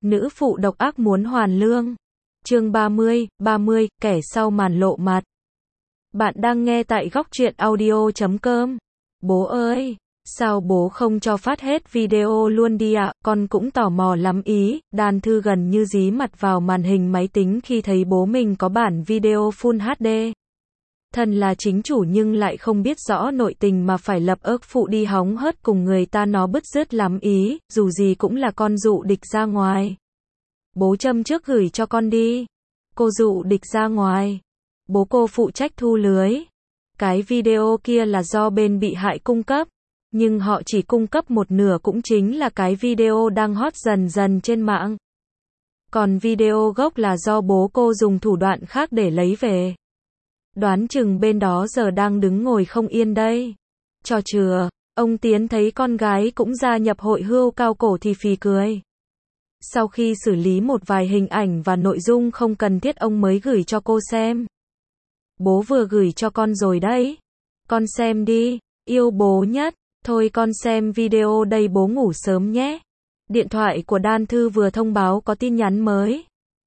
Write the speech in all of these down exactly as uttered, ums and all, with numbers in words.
Nữ phụ độc ác muốn hoàn lương. Chương ba mươi, ba mươi, kẻ sau màn lộ mặt. Bạn đang nghe tại góc truyện audio chấm com. Bố ơi, sao bố không cho phát hết video luôn đi ạ, con cũng tò mò lắm ý. Đan Thư gần như dí mặt vào màn hình máy tính khi thấy bố mình có bản video Full hát đê. Thân là chính chủ nhưng lại không biết rõ nội tình mà phải lập ức phụ đi hóng hớt cùng người ta, nó bứt rứt lắm ý, dù gì cũng là con dụ địch ra ngoài. Bố châm trước gửi cho con đi. Cô dụ địch ra ngoài. Bố cô phụ trách thu lưới. Cái video kia là do bên bị hại cung cấp, nhưng họ chỉ cung cấp một nửa, cũng chính là cái video đang hot dần dần trên mạng. Còn video gốc là do bố cô dùng thủ đoạn khác để lấy về. Đoán chừng bên đó giờ đang đứng ngồi không yên đây. Cho chừa, ông Tiến thấy con gái cũng gia nhập hội hươu cao cổ thì phì cười. Sau khi xử lý một vài hình ảnh và nội dung không cần thiết, ông mới gửi cho cô xem. Bố vừa gửi cho con rồi đấy. Con xem đi, yêu bố nhất. Thôi con xem video đây, bố ngủ sớm nhé. Điện thoại của Đan Thư vừa thông báo có tin nhắn mới.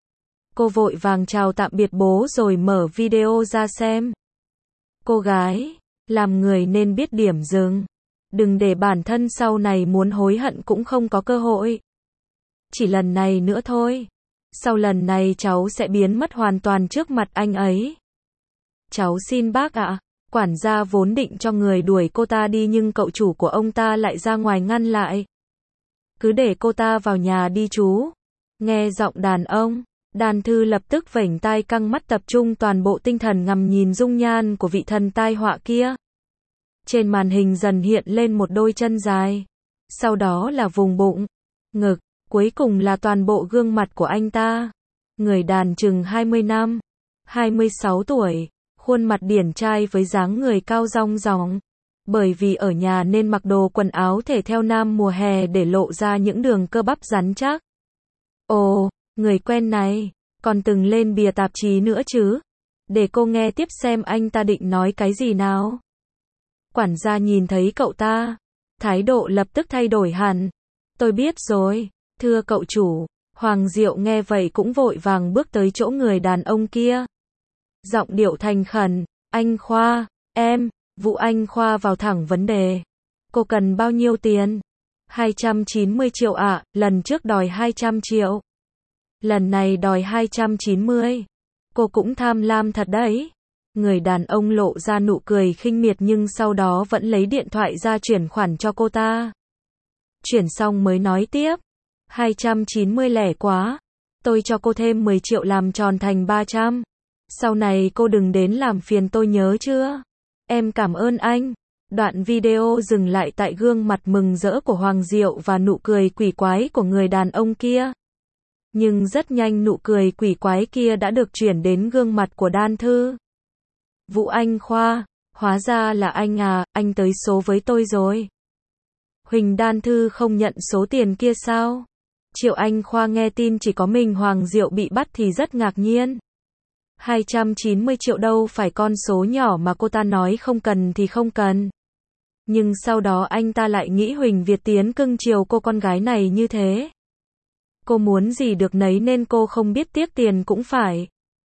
Cô vội vàng chào tạm biệt bố rồi mở video ra xem. Cô gái, làm người nên biết điểm dừng. Đừng để bản thân sau này muốn hối hận cũng không có cơ hội. Chỉ lần này nữa thôi. Sau lần này cháu sẽ biến mất hoàn toàn trước mặt anh ấy. Cháu xin bác ạ. Quản gia vốn định cho người đuổi cô ta đi nhưng cậu chủ của ông ta lại ra ngoài ngăn lại. Cứ để cô ta vào nhà đi chú. Nghe giọng đàn ông, Đan Thư lập tức vểnh tai căng mắt, tập trung toàn bộ tinh thần ngắm nhìn dung nhan của vị thần tai họa kia. Trên màn hình dần hiện lên một đôi chân dài. Sau đó là vùng bụng, ngực, cuối cùng là toàn bộ gương mặt của anh ta. Người đàn chừng hai mươi năm, hai mươi sáu tuổi, khuôn mặt điển trai với dáng người cao rong ròng. Bởi vì ở nhà nên mặc đồ quần áo thể thao nam mùa hè để lộ ra những đường cơ bắp rắn chắc. Ồ, người quen này, còn từng lên bìa tạp chí nữa chứ. Để cô nghe tiếp xem anh ta định nói cái gì nào. Quản gia nhìn thấy cậu ta, thái độ lập tức thay đổi hẳn. Tôi biết rồi, thưa cậu chủ. Hoàng Diệu nghe vậy cũng vội vàng bước tới chỗ người đàn ông kia. Giọng điệu thành khẩn, anh Khoa, em, Vũ Anh Khoa vào thẳng vấn đề. Cô cần bao nhiêu tiền? hai trăm chín mươi triệu ạ, à, lần trước đòi hai trăm triệu. Lần này đòi hai trăm chín mươi. Cô cũng tham lam thật đấy. Người đàn ông lộ ra nụ cười khinh miệt nhưng sau đó vẫn lấy điện thoại ra chuyển khoản cho cô ta. Chuyển xong mới nói tiếp. hai trăm chín mươi lẻ quá. Tôi cho cô thêm mười triệu làm tròn thành ba trăm. Sau này cô đừng đến làm phiền tôi nhớ chưa? Em cảm ơn anh. Đoạn video dừng lại tại gương mặt mừng rỡ của Hoàng Diệu và nụ cười quỷ quái của người đàn ông kia. Nhưng rất nhanh nụ cười quỷ quái kia đã được chuyển đến gương mặt của Đan Thư. Vũ Anh Khoa, hóa ra là anh à, anh tới số với tôi rồi. Huỳnh Đan Thư không nhận số tiền kia sao? Triệu Anh Khoa nghe tin chỉ có mình Hoàng Diệu bị bắt thì rất ngạc nhiên. hai trăm chín mươi triệu đâu phải con số nhỏ mà cô ta nói không cần thì không cần. Nhưng sau đó anh ta lại nghĩ Huỳnh Việt Tiến cưng chiều cô con gái này như thế. Cô muốn gì được nấy nên cô không biết tiếc tiền cũng phải.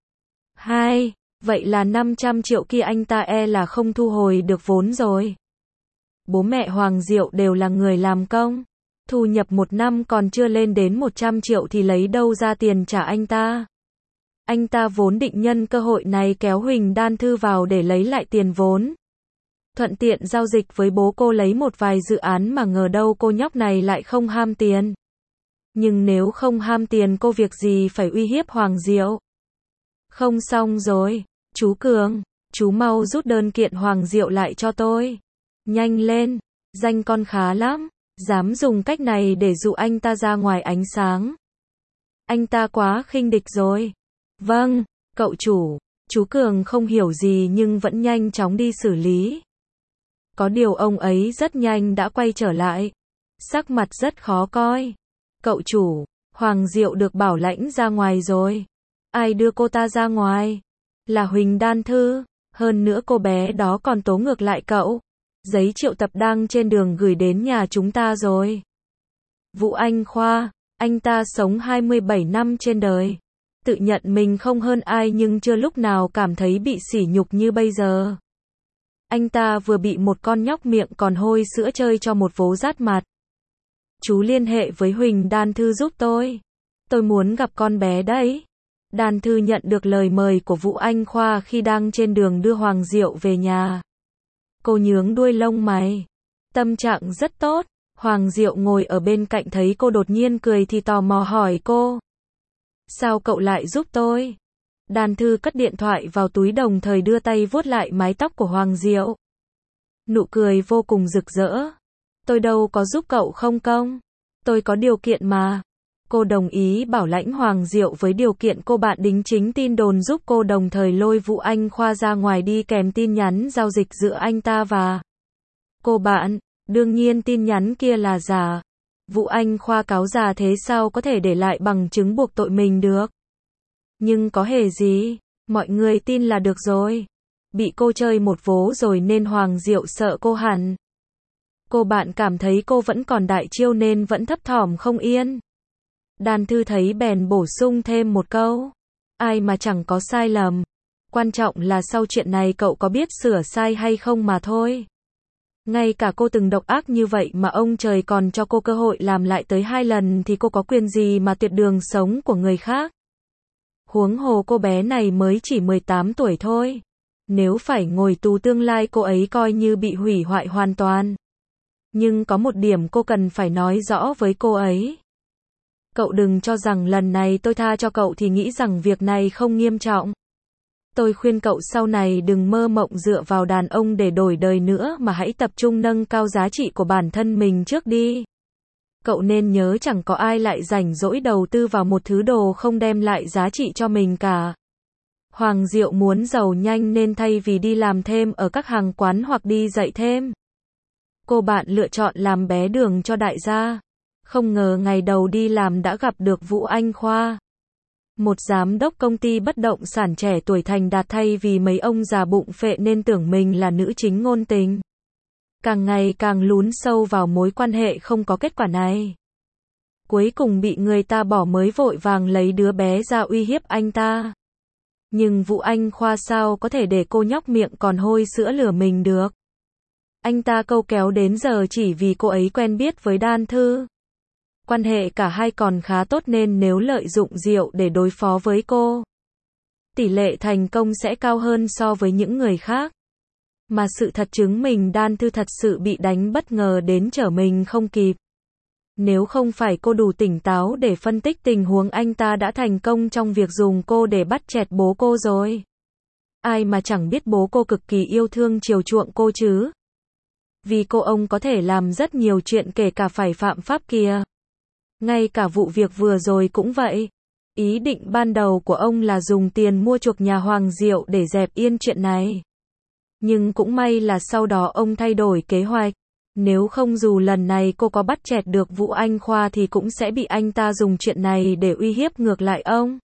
Hai, vậy là năm trăm triệu kia anh ta e là không thu hồi được vốn rồi. Bố mẹ Hoàng Diệu đều là người làm công. Thu nhập một năm còn chưa lên đến một trăm triệu thì lấy đâu ra tiền trả anh ta. Anh ta vốn định nhân cơ hội này kéo Huỳnh Đan Thư vào để lấy lại tiền vốn. Thuận tiện giao dịch với bố cô lấy một vài dự án, mà ngờ đâu cô nhóc này lại không ham tiền. Nhưng nếu không ham tiền cô việc gì phải uy hiếp Hoàng Diệu. Không xong rồi, chú Cường, chú mau rút đơn kiện Hoàng Diệu lại cho tôi. Nhanh lên, danh con khá lắm, dám dùng cách này để dụ anh ta ra ngoài ánh sáng. Anh ta quá khinh địch rồi. Vâng, cậu chủ. Chú Cường không hiểu gì nhưng vẫn nhanh chóng đi xử lý. Có điều ông ấy rất nhanh đã quay trở lại. Sắc mặt rất khó coi. Cậu chủ, Hoàng Diệu được bảo lãnh ra ngoài rồi. Ai đưa cô ta ra ngoài? Là Huỳnh Đan Thư. Hơn nữa cô bé đó còn tố ngược lại cậu. Giấy triệu tập đang trên đường gửi đến nhà chúng ta rồi. Vũ Anh Khoa, Anh ta sống hai mươi bảy năm trên đời. Tự nhận mình không hơn ai nhưng chưa lúc nào cảm thấy bị sỉ nhục như bây giờ. Anh ta vừa bị một con nhóc miệng còn hôi sữa chơi cho một vố rát mặt. Chú liên hệ với Huỳnh Đan Thư giúp tôi. Tôi muốn gặp con bé đấy. Đan Thư nhận được lời mời của Vũ Anh Khoa khi đang trên đường đưa Hoàng Diệu về nhà. Cô nhướng đuôi lông mày. Tâm trạng rất tốt. Hoàng Diệu ngồi ở bên cạnh thấy cô đột nhiên cười thì tò mò hỏi cô. Sao cậu lại giúp tôi? Đan Thư cất điện thoại vào túi đồng thời đưa tay vuốt lại mái tóc của Hoàng Diệu. Nụ cười vô cùng rực rỡ. Tôi đâu có giúp cậu không công. Tôi có điều kiện mà. Cô đồng ý bảo lãnh Hoàng Diệu với điều kiện cô bạn đính chính tin đồn giúp cô đồng thời lôi Vũ Anh Khoa ra ngoài đi kèm tin nhắn giao dịch giữa anh ta và cô bạn. Đương nhiên tin nhắn kia là giả. Vũ Anh Khoa cáo già thế sao có thể để lại bằng chứng buộc tội mình được. Nhưng có hề gì, mọi người tin là được rồi. Bị cô chơi một vố rồi nên Hoàng Diệu sợ cô hẳn. Cô bạn cảm thấy cô vẫn còn đại chiêu nên vẫn thấp thỏm không yên. Đan Thư thấy bèn bổ sung thêm một câu. Ai mà chẳng có sai lầm. Quan trọng là sau chuyện này cậu có biết sửa sai hay không mà thôi. Ngay cả cô từng độc ác như vậy mà ông trời còn cho cô cơ hội làm lại tới hai lần thì cô có quyền gì mà tuyệt đường sống của người khác. Huống hồ cô bé này mới chỉ mười tám tuổi thôi. Nếu phải ngồi tù tương lai cô ấy coi như bị hủy hoại hoàn toàn. Nhưng có một điểm cô cần phải nói rõ với cô ấy. Cậu đừng cho rằng lần này tôi tha cho cậu thì nghĩ rằng việc này không nghiêm trọng. Tôi khuyên cậu sau này đừng mơ mộng dựa vào đàn ông để đổi đời nữa mà hãy tập trung nâng cao giá trị của bản thân mình trước đi. Cậu nên nhớ chẳng có ai lại rảnh rỗi đầu tư vào một thứ đồ không đem lại giá trị cho mình cả. Hoàng Diệu muốn giàu nhanh nên thay vì đi làm thêm ở các hàng quán hoặc đi dạy thêm, cô bạn lựa chọn làm bé đường cho đại gia. Không ngờ ngày đầu đi làm đã gặp được Vũ Anh Khoa. Một giám đốc công ty bất động sản trẻ tuổi thành đạt thay vì mấy ông già bụng phệ nên tưởng mình là nữ chính ngôn tình. Càng ngày càng lún sâu vào mối quan hệ không có kết quả này. Cuối cùng bị người ta bỏ mới vội vàng lấy đứa bé ra uy hiếp anh ta. Nhưng Vũ Anh Khoa sao có thể để cô nhóc miệng còn hôi sữa lừa mình được. Anh ta câu kéo đến giờ chỉ vì cô ấy quen biết với Đan Thư. Quan hệ cả hai còn khá tốt nên nếu lợi dụng Diệu để đối phó với cô, tỷ lệ thành công sẽ cao hơn so với những người khác. Mà sự thật chứng minh Đan Thư thật sự bị đánh bất ngờ đến trở mình không kịp. Nếu không phải cô đủ tỉnh táo để phân tích tình huống anh ta đã thành công trong việc dùng cô để bắt chẹt bố cô rồi. Ai mà chẳng biết bố cô cực kỳ yêu thương chiều chuộng cô chứ. Vì cô ông có thể làm rất nhiều chuyện kể cả phải phạm pháp kìa. Ngay cả vụ việc vừa rồi cũng vậy. Ý định ban đầu của ông là dùng tiền mua chuộc nhà Hoàng Diệu để dẹp yên chuyện này. Nhưng cũng may là sau đó ông thay đổi kế hoạch. Nếu không dù lần này cô có bắt chẹt được Vũ Anh Khoa thì cũng sẽ bị anh ta dùng chuyện này để uy hiếp ngược lại ông.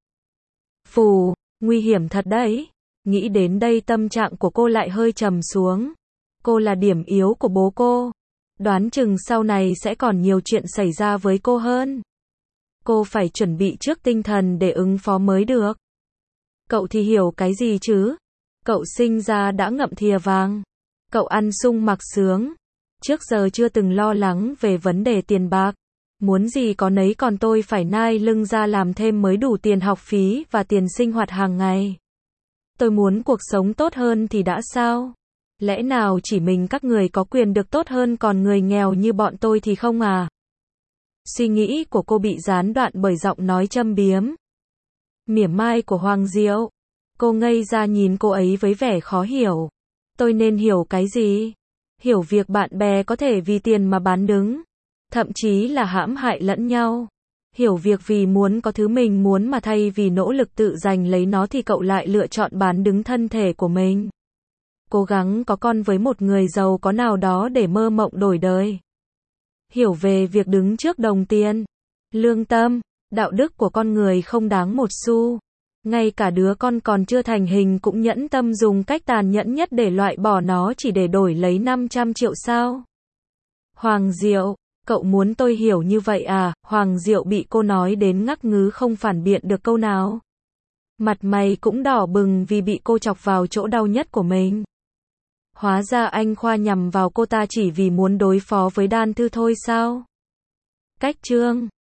Phù, nguy hiểm thật đấy. Nghĩ đến đây tâm trạng của cô lại hơi trầm xuống. Cô là điểm yếu của bố cô. Đoán chừng sau này sẽ còn nhiều chuyện xảy ra với cô hơn. Cô phải chuẩn bị trước tinh thần để ứng phó mới được. Cậu thì hiểu cái gì chứ? Cậu sinh ra đã ngậm thìa vàng. Cậu ăn sung mặc sướng. Trước giờ chưa từng lo lắng về vấn đề tiền bạc. Muốn gì có nấy còn tôi phải nai lưng ra làm thêm mới đủ tiền học phí và tiền sinh hoạt hàng ngày. Tôi muốn cuộc sống tốt hơn thì đã sao? Lẽ nào chỉ mình các người có quyền được tốt hơn còn người nghèo như bọn tôi thì không à? Suy nghĩ của cô bị gián đoạn bởi giọng nói châm biếm, mỉa mai của Hoàng Diệu. Cô ngây ra nhìn cô ấy với vẻ khó hiểu. Tôi nên hiểu cái gì? Hiểu việc bạn bè có thể vì tiền mà bán đứng, thậm chí là hãm hại lẫn nhau. Hiểu việc vì muốn có thứ mình muốn mà thay vì nỗ lực tự giành lấy nó thì cậu lại lựa chọn bán đứng thân thể của mình. Cố gắng có con với một người giàu có nào đó để mơ mộng đổi đời. Hiểu về việc đứng trước đồng tiền, lương tâm, đạo đức của con người không đáng một xu. Ngay cả đứa con còn chưa thành hình cũng nhẫn tâm dùng cách tàn nhẫn nhất để loại bỏ nó chỉ để đổi lấy năm trăm triệu sao. Hoàng Diệu, Cậu muốn tôi hiểu như vậy à? Hoàng Diệu bị cô nói đến ngắc ngứ không phản biện được câu nào. Mặt mày cũng đỏ bừng vì bị cô chọc vào chỗ đau nhất của mình. Hóa ra anh Khoa nhằm vào cô ta chỉ vì muốn đối phó với Đan Thư thôi sao? Cách chương